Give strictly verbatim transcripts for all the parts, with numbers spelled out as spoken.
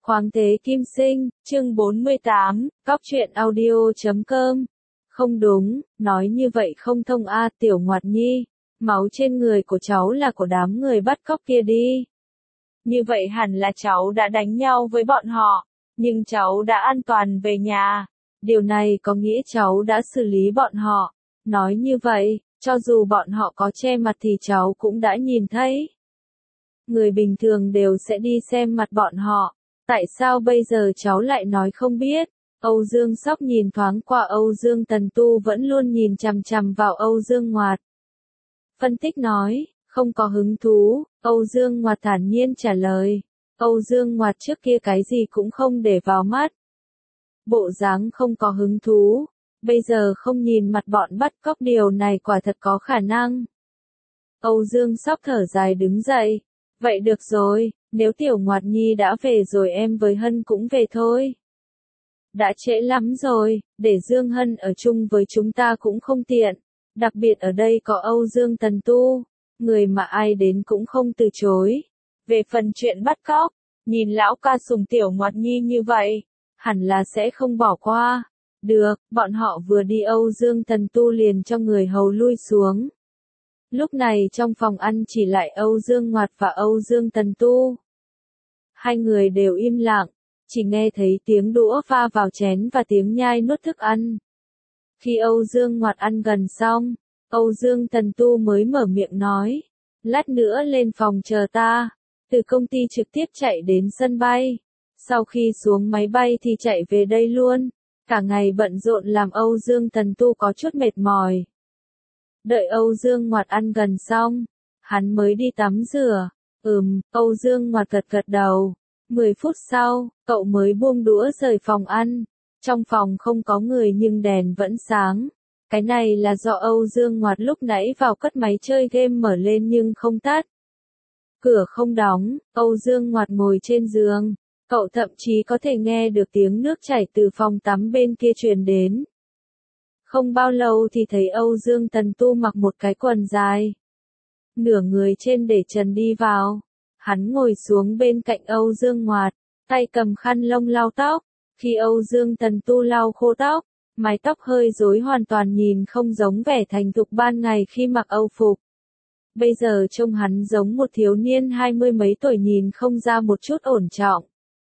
Khoáng thế kim sinh, chương bốn mươi tám, cóc truyện audio chấm com. Không đúng, nói như vậy không thông a Tiểu Ngoạt Nhi, máu trên người của cháu là của đám người bắt cóc kia đi. Như vậy hẳn là cháu đã đánh nhau với bọn họ, nhưng cháu đã an toàn về nhà. Điều này có nghĩa cháu đã xử lý bọn họ. Nói như vậy, cho dù bọn họ có che mặt thì cháu cũng đã nhìn thấy. Người bình thường đều sẽ đi xem mặt bọn họ. Tại sao bây giờ cháu lại nói không biết? Âu Dương Sóc nhìn thoáng qua Âu Dương Tần Tu vẫn luôn nhìn chằm chằm vào Âu Dương Ngoạt. Phân tích nói, không có hứng thú, Âu Dương Ngoạt thản nhiên trả lời. Âu Dương Ngoạt trước kia cái gì cũng không để vào mắt. Bộ dáng không có hứng thú, bây giờ không nhìn mặt bọn bắt cóc điều này quả thật có khả năng. Âu Dương Sóc thở dài đứng dậy. Vậy được rồi, nếu Tiểu Ngoạt Nhi đã về rồi em với Hân cũng về thôi. Đã trễ lắm rồi, để Dương Hân ở chung với chúng ta cũng không tiện. Đặc biệt ở đây có Âu Dương Tần Tu, người mà ai đến cũng không từ chối. Về phần chuyện bắt cóc, nhìn lão ca sùng Tiểu Ngoạt Nhi như vậy, hẳn là sẽ không bỏ qua. Được, bọn họ vừa đi Âu Dương Tần Tu liền cho người hầu lui xuống. Lúc này trong phòng ăn chỉ lại Âu Dương Ngoạt và Âu Dương Tần Tu. Hai người đều im lặng, chỉ nghe thấy tiếng đũa va vào chén và tiếng nhai nuốt thức ăn. Khi Âu Dương Ngoạt ăn gần xong, Âu Dương Tần Tu mới mở miệng nói, lát nữa lên phòng chờ ta, từ công ty trực tiếp chạy đến sân bay. Sau khi xuống máy bay thì chạy về đây luôn, cả ngày bận rộn làm Âu Dương Tần Tu có chút mệt mỏi. Đợi Âu Dương Ngoạt ăn gần xong, hắn mới đi tắm rửa. Ừm, Âu Dương Ngoạt gật gật đầu. Mười phút sau, cậu mới buông đũa rời phòng ăn. Trong phòng không có người nhưng đèn vẫn sáng. Cái này là do Âu Dương Ngoạt lúc nãy vào cất máy chơi game mở lên nhưng không tắt. Cửa không đóng, Âu Dương Ngoạt ngồi trên giường. Cậu thậm chí có thể nghe được tiếng nước chảy từ phòng tắm bên kia truyền đến. Không bao lâu thì thấy Âu Dương Tần Tu mặc một cái quần dài. Nửa người trên để trần đi vào. Hắn ngồi xuống bên cạnh Âu Dương Ngoạt, tay cầm khăn lông lau tóc. Khi Âu Dương Tần Tu lau khô tóc, mái tóc hơi rối hoàn toàn nhìn không giống vẻ thành thục ban ngày khi mặc Âu phục. Bây giờ trông hắn giống một thiếu niên hai mươi mấy tuổi nhìn không ra một chút ổn trọng.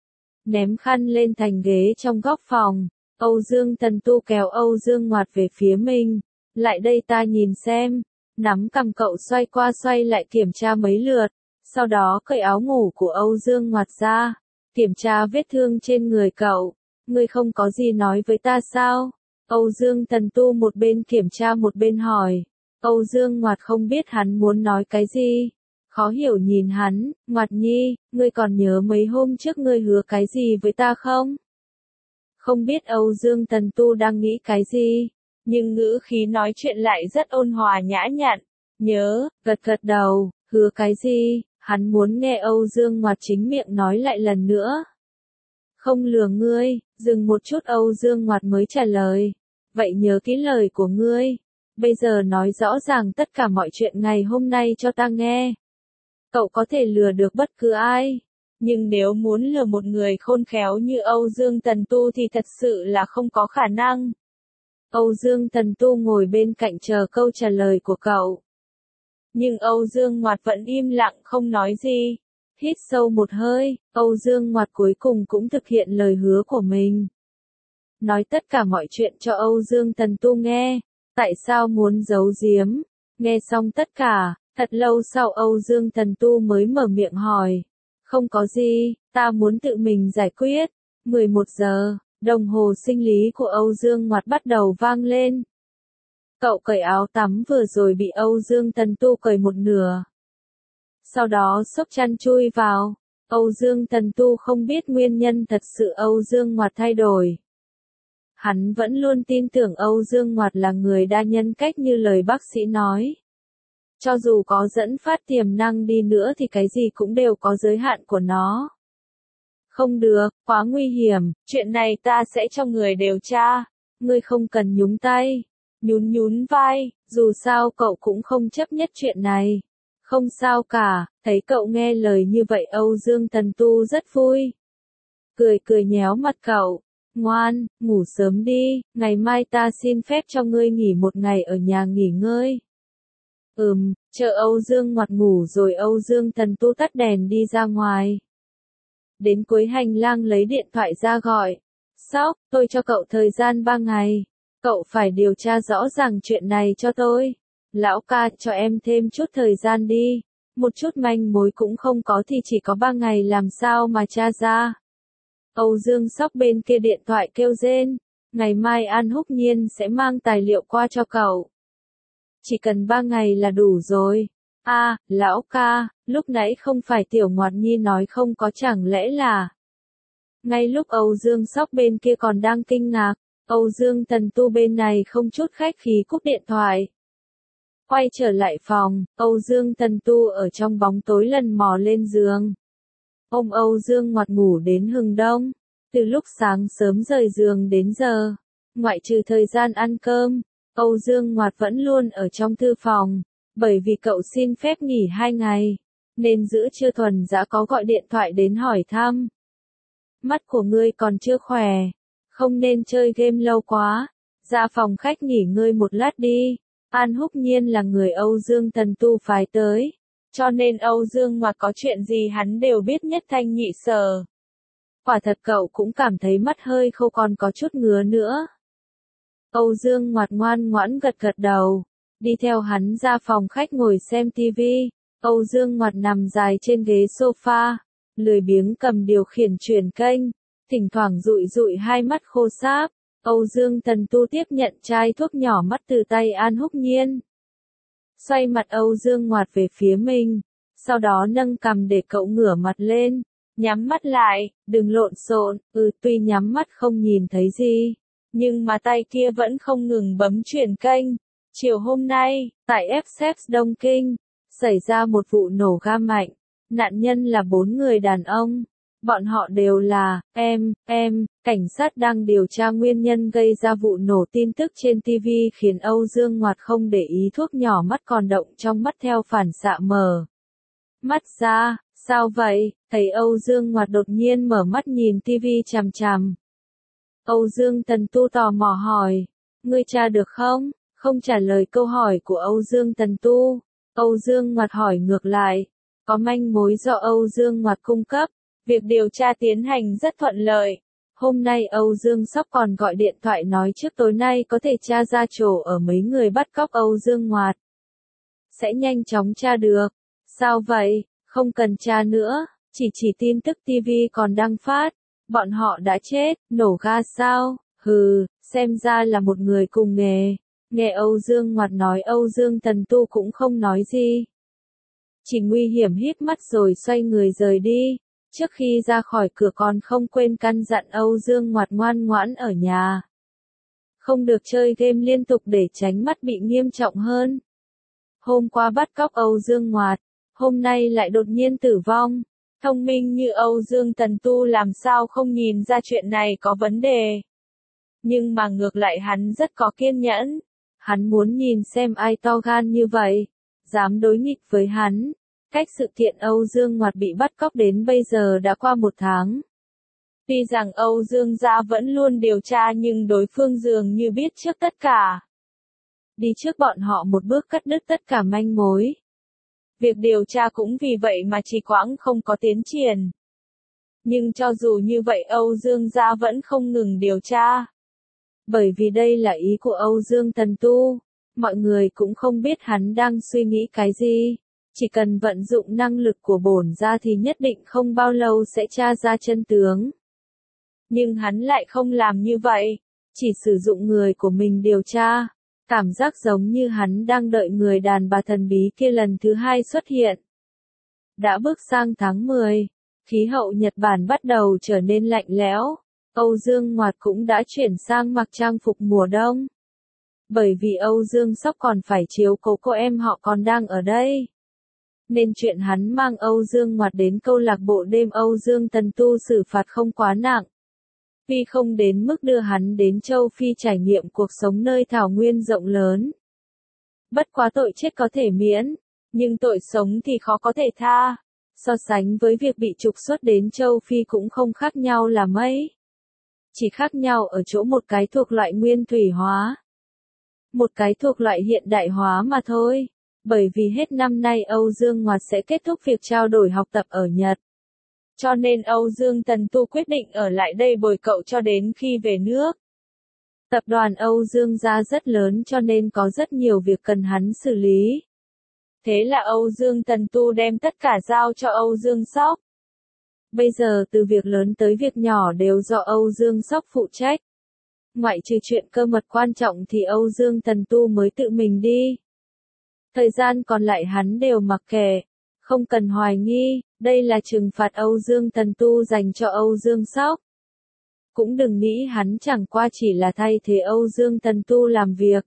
Ném khăn lên thành ghế trong góc phòng. Âu Dương Tần Tu kéo Âu Dương Ngoạt về phía mình. Lại đây ta nhìn xem. Nắm cằm cậu xoay qua xoay lại kiểm tra mấy lượt. Sau đó cởi áo ngủ của Âu Dương Ngoạt ra. Kiểm tra vết thương trên người cậu. Ngươi không có gì nói với ta sao? Âu Dương Tần Tu một bên kiểm tra một bên hỏi. Âu Dương Ngoạt không biết hắn muốn nói cái gì. Khó hiểu nhìn hắn. Ngoạt Nhi, ngươi còn nhớ mấy hôm trước ngươi hứa cái gì với ta không? Không biết Âu Dương Tần Tu đang nghĩ cái gì, nhưng ngữ khí nói chuyện lại rất ôn hòa nhã nhặn. Nhớ, gật gật đầu, hứa cái gì, hắn muốn nghe Âu Dương Ngoạt chính miệng nói lại lần nữa. Không lừa ngươi, dừng một chút Âu Dương Ngoạt mới trả lời. Vậy nhớ kỹ lời của ngươi, bây giờ nói rõ ràng tất cả mọi chuyện ngày hôm nay cho ta nghe. Cậu có thể lừa được bất cứ ai. Nhưng nếu muốn lừa một người khôn khéo như Âu Dương Tần Tu thì thật sự là không có khả năng. Âu Dương Tần Tu ngồi bên cạnh chờ câu trả lời của cậu. Nhưng Âu Dương Ngoạt vẫn im lặng không nói gì. Hít sâu một hơi, Âu Dương Ngoạt cuối cùng cũng thực hiện lời hứa của mình. Nói tất cả mọi chuyện cho Âu Dương Tần Tu nghe. Tại sao muốn giấu giếm? Nghe xong tất cả, thật lâu sau Âu Dương Tần Tu mới mở miệng hỏi. Không có gì, ta muốn tự mình giải quyết. mười một giờ, đồng hồ sinh lý của Âu Dương Ngoạt bắt đầu vang lên. Cậu cởi áo tắm vừa rồi bị Âu Dương Tần Tu cởi một nửa. Sau đó xốc chăn chui vào. Âu Dương Tần Tu không biết nguyên nhân thật sự Âu Dương Ngoạt thay đổi. Hắn vẫn luôn tin tưởng Âu Dương Ngoạt là người đa nhân cách như lời bác sĩ nói. Cho dù có dẫn phát tiềm năng đi nữa thì cái gì cũng đều có giới hạn của nó. Không được, quá nguy hiểm, chuyện này ta sẽ cho người điều tra. Ngươi không cần nhúng tay. Nhún nhún vai, dù sao cậu cũng không chấp nhất chuyện này. Không sao cả, thấy cậu nghe lời như vậy Âu Dương Tần Tu rất vui. cười cười nhéo mặt cậu. Ngoan, ngủ sớm đi, ngày mai ta xin phép cho ngươi nghỉ một ngày ở nhà nghỉ ngơi. Ừm, chờ Âu Dương Ngoặt ngủ rồi Âu Dương Tần Tu tắt đèn đi ra ngoài. Đến cuối hành lang lấy điện thoại ra gọi. Sóc, tôi cho cậu thời gian ba ngày. Cậu phải điều tra rõ ràng chuyện này cho tôi. Lão ca, cho em thêm chút thời gian đi. Một chút manh mối cũng không có thì chỉ có ba ngày làm sao mà tra ra. Âu Dương Sóc bên kia điện thoại kêu rên. Ngày mai An Húc Nhiên sẽ mang tài liệu qua cho cậu. Chỉ cần ba ngày là đủ rồi. A, à, lão ca, lúc nãy không phải Tiểu Ngoặt Nhi nói không có chẳng lẽ là... Ngay lúc Âu Dương Sóc bên kia còn đang kinh ngạc, Âu Dương Tần Tu bên này không chút khách khí cúp điện thoại. Quay trở lại phòng, Âu Dương Tần Tu ở trong bóng tối lần mò lên giường. Ông Âu Dương Ngoặt ngủ đến hừng đông, từ lúc sáng sớm rời giường đến giờ, ngoại trừ thời gian ăn cơm, Âu Dương Ngoặt vẫn luôn ở trong thư phòng, bởi vì cậu xin phép nghỉ hai ngày, nên giữa trưa Thuần Dã có gọi điện thoại đến hỏi thăm. Mắt của ngươi còn chưa khỏe, không nên chơi game lâu quá, ra phòng khách nghỉ ngơi một lát đi. An Húc Nhiên là người Âu Dương Tần Tu phái tới, cho nên Âu Dương Ngoặt có chuyện gì hắn đều biết nhất thanh nhị sở. Quả thật cậu cũng cảm thấy mắt hơi khô còn có chút ngứa nữa. Âu Dương Ngoặt ngoan ngoãn gật gật đầu, đi theo hắn ra phòng khách ngồi xem tivi. Âu Dương Ngoặt nằm dài trên ghế sofa, lười biếng cầm điều khiển chuyển kênh, thỉnh thoảng dụi dụi hai mắt khô sáp. Âu Dương Tần Tu tiếp nhận chai thuốc nhỏ mắt từ tay An Húc Nhiên. Xoay mặt Âu Dương Ngoặt về phía mình, sau đó nâng cằm để cậu ngửa mặt lên, nhắm mắt lại, đừng lộn xộn. Ừ, tuy nhắm mắt không nhìn thấy gì, nhưng mà tay kia vẫn không ngừng bấm chuyển kênh. Chiều hôm nay, tại ép xê e pê Đông Kinh, xảy ra một vụ nổ ga mạnh, nạn nhân là bốn người đàn ông. Bọn họ đều là, em, em, cảnh sát đang điều tra nguyên nhân gây ra vụ nổ. Tin tức trên ti vi khiến Âu Dương Ngoặt không để ý thuốc nhỏ mắt còn động trong mắt theo phản xạ mở mắt ra. Sao vậy? Thấy Âu Dương Ngoặt đột nhiên mở mắt nhìn ti vi chằm chằm. Âu Dương Tần Tu tò mò hỏi, ngươi tra được không? Không trả lời câu hỏi của Âu Dương Tần Tu, Âu Dương Ngoặt hỏi ngược lại, có manh mối do Âu Dương Ngoặt cung cấp. Việc điều tra tiến hành rất thuận lợi. Hôm nay Âu Dương Sóc còn gọi điện thoại nói trước tối nay có thể tra ra chỗ ở mấy người bắt cóc Âu Dương Ngoặt. Sẽ nhanh chóng tra được. Sao vậy? Không cần tra nữa, chỉ chỉ tin tức ti vi còn đăng phát. Bọn họ đã chết, nổ ga sao? Hừ, xem ra là một người cùng nghề. Nghe Âu Dương Ngoặt nói Âu Dương Tần Tu cũng không nói gì. Chỉ nguy hiểm hít mắt rồi xoay người rời đi. Trước khi ra khỏi cửa còn không quên căn dặn Âu Dương Ngoặt ngoan ngoãn ở nhà. Không được chơi game liên tục để tránh mắt bị nghiêm trọng hơn. Hôm qua bắt cóc Âu Dương Ngoặt, hôm nay lại đột nhiên tử vong. Thông minh như Âu Dương Tần Tu làm sao không nhìn ra chuyện này có vấn đề. Nhưng mà ngược lại hắn rất có kiên nhẫn. Hắn muốn nhìn xem ai to gan như vậy, dám đối nghịch với hắn. Cách sự kiện Âu Dương Ngoặt bị bắt cóc đến bây giờ đã qua một tháng. Tuy rằng Âu Dương gia vẫn luôn điều tra nhưng đối phương dường như biết trước tất cả. Đi trước bọn họ một bước cắt đứt tất cả manh mối. Việc điều tra cũng vì vậy mà trì hoãn không có tiến triển. Nhưng cho dù như vậy Âu Dương gia vẫn không ngừng điều tra. Bởi vì đây là ý của Âu Dương Tần Tu, mọi người cũng không biết hắn đang suy nghĩ cái gì. Chỉ cần vận dụng năng lực của bổn gia thì nhất định không bao lâu sẽ tra ra chân tướng. Nhưng hắn lại không làm như vậy, chỉ sử dụng người của mình điều tra. Cảm giác giống như hắn đang đợi người đàn bà thần bí kia lần thứ hai xuất hiện. Đã bước sang tháng mười, khí hậu Nhật Bản bắt đầu trở nên lạnh lẽo. Âu Dương Ngoặt cũng đã chuyển sang mặc trang phục mùa đông. Bởi vì Âu Dương Sóc còn phải chiếu cố cô em họ còn đang ở đây. Nên chuyện hắn mang Âu Dương Ngoặt đến câu lạc bộ đêm Âu Dương Tần Tu xử phạt không quá nặng. Tuy không đến mức đưa hắn đến châu Phi trải nghiệm cuộc sống nơi thảo nguyên rộng lớn. Bất quá tội chết có thể miễn, nhưng tội sống thì khó có thể tha. So sánh với việc bị trục xuất đến châu Phi cũng không khác nhau là mấy. Chỉ khác nhau ở chỗ một cái thuộc loại nguyên thủy hóa, một cái thuộc loại hiện đại hóa mà thôi. Bởi vì hết năm nay Âu Dương Ngoạt sẽ kết thúc việc trao đổi học tập ở Nhật. Cho nên Âu Dương Tần Tu quyết định ở lại đây bồi cậu cho đến khi về nước. Tập đoàn Âu Dương gia rất lớn cho nên có rất nhiều việc cần hắn xử lý. Thế là Âu Dương Tần Tu đem tất cả giao cho Âu Dương Sóc. Bây giờ từ việc lớn tới việc nhỏ đều do Âu Dương Sóc phụ trách. Ngoại trừ chuyện cơ mật quan trọng thì Âu Dương Tần Tu mới tự mình đi. Thời gian còn lại hắn đều mặc kệ, không cần hoài nghi, đây là trừng phạt Âu Dương Tần Tu dành cho Âu Dương Sóc. Cũng đừng nghĩ hắn chẳng qua chỉ là thay thế Âu Dương Tần Tu làm việc.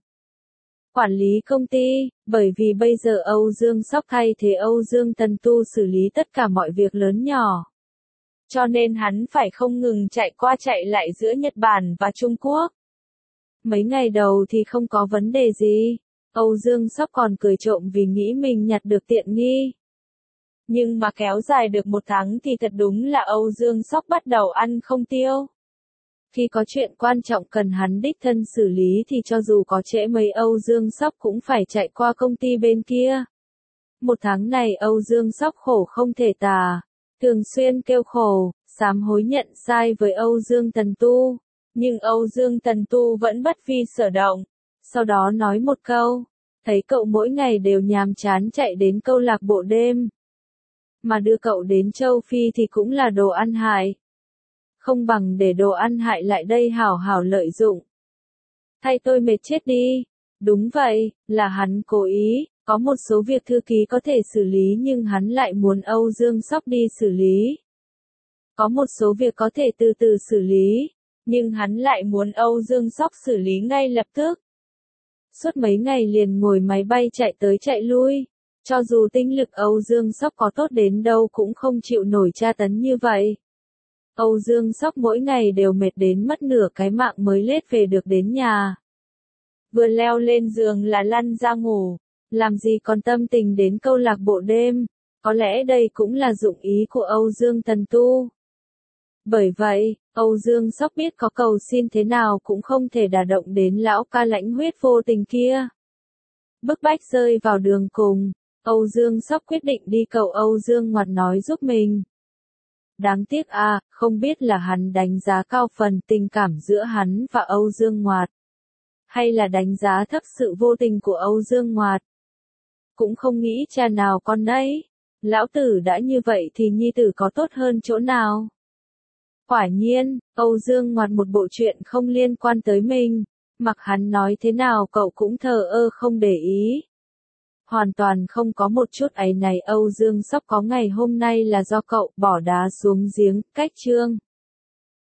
Quản lý công ty, bởi vì bây giờ Âu Dương Sóc thay thế Âu Dương Tần Tu xử lý tất cả mọi việc lớn nhỏ. Cho nên hắn phải không ngừng chạy qua chạy lại giữa Nhật Bản và Trung Quốc. Mấy ngày đầu thì không có vấn đề gì. Âu Dương Sóc còn cười trộm vì nghĩ mình nhặt được tiện nghi. Nhưng mà kéo dài được một tháng thì thật đúng là Âu Dương Sóc bắt đầu ăn không tiêu. Khi có chuyện quan trọng cần hắn đích thân xử lý thì cho dù có trễ mấy Âu Dương Sóc cũng phải chạy qua công ty bên kia. Một tháng này Âu Dương Sóc khổ không thể tả, thường xuyên kêu khổ, sám hối nhận sai với Âu Dương Tần Tu. Nhưng Âu Dương Tần Tu vẫn bất vi sở động. Sau đó nói một câu, thấy cậu mỗi ngày đều nhàm chán chạy đến câu lạc bộ đêm. Mà đưa cậu đến châu Phi thì cũng là đồ ăn hại. Không bằng để đồ ăn hại lại đây hảo hảo lợi dụng. Thay tôi mệt chết đi. Đúng vậy, là hắn cố ý, có một số việc thư ký có thể xử lý nhưng hắn lại muốn Âu Dương Sóc đi xử lý. Có một số việc có thể từ từ xử lý, nhưng hắn lại muốn Âu Dương Sóc xử lý ngay lập tức. Suốt mấy ngày liền ngồi máy bay chạy tới chạy lui, cho dù tinh lực Âu Dương Sóc có tốt đến đâu cũng không chịu nổi tra tấn như vậy. Âu Dương Sóc mỗi ngày đều mệt đến mất nửa cái mạng mới lết về được đến nhà. Vừa leo lên giường là lăn ra ngủ, làm gì còn tâm tình đến câu lạc bộ đêm, có lẽ đây cũng là dụng ý của Âu Dương Tần Tu. Bởi vậy, Âu Dương Sóc biết có cầu xin thế nào cũng không thể đả động đến lão ca lãnh huyết vô tình kia. Bức bách rơi vào đường cùng, Âu Dương Sóc quyết định đi cầu Âu Dương Ngoạt nói giúp mình. Đáng tiếc à, không biết là hắn đánh giá cao phần tình cảm giữa hắn và Âu Dương Ngoạt, hay là đánh giá thấp sự vô tình của Âu Dương Ngoạt. Cũng không nghĩ cha nào con nấy, lão tử đã như vậy thì nhi tử có tốt hơn chỗ nào. Quả nhiên, Âu Dương Ngoạt một bộ chuyện không liên quan tới mình, mặc hắn nói thế nào cậu cũng thờ ơ không để ý. Hoàn toàn không có một chút áy náy Âu Dương Sóc có ngày hôm nay là do cậu bỏ đá xuống giếng, cách chương.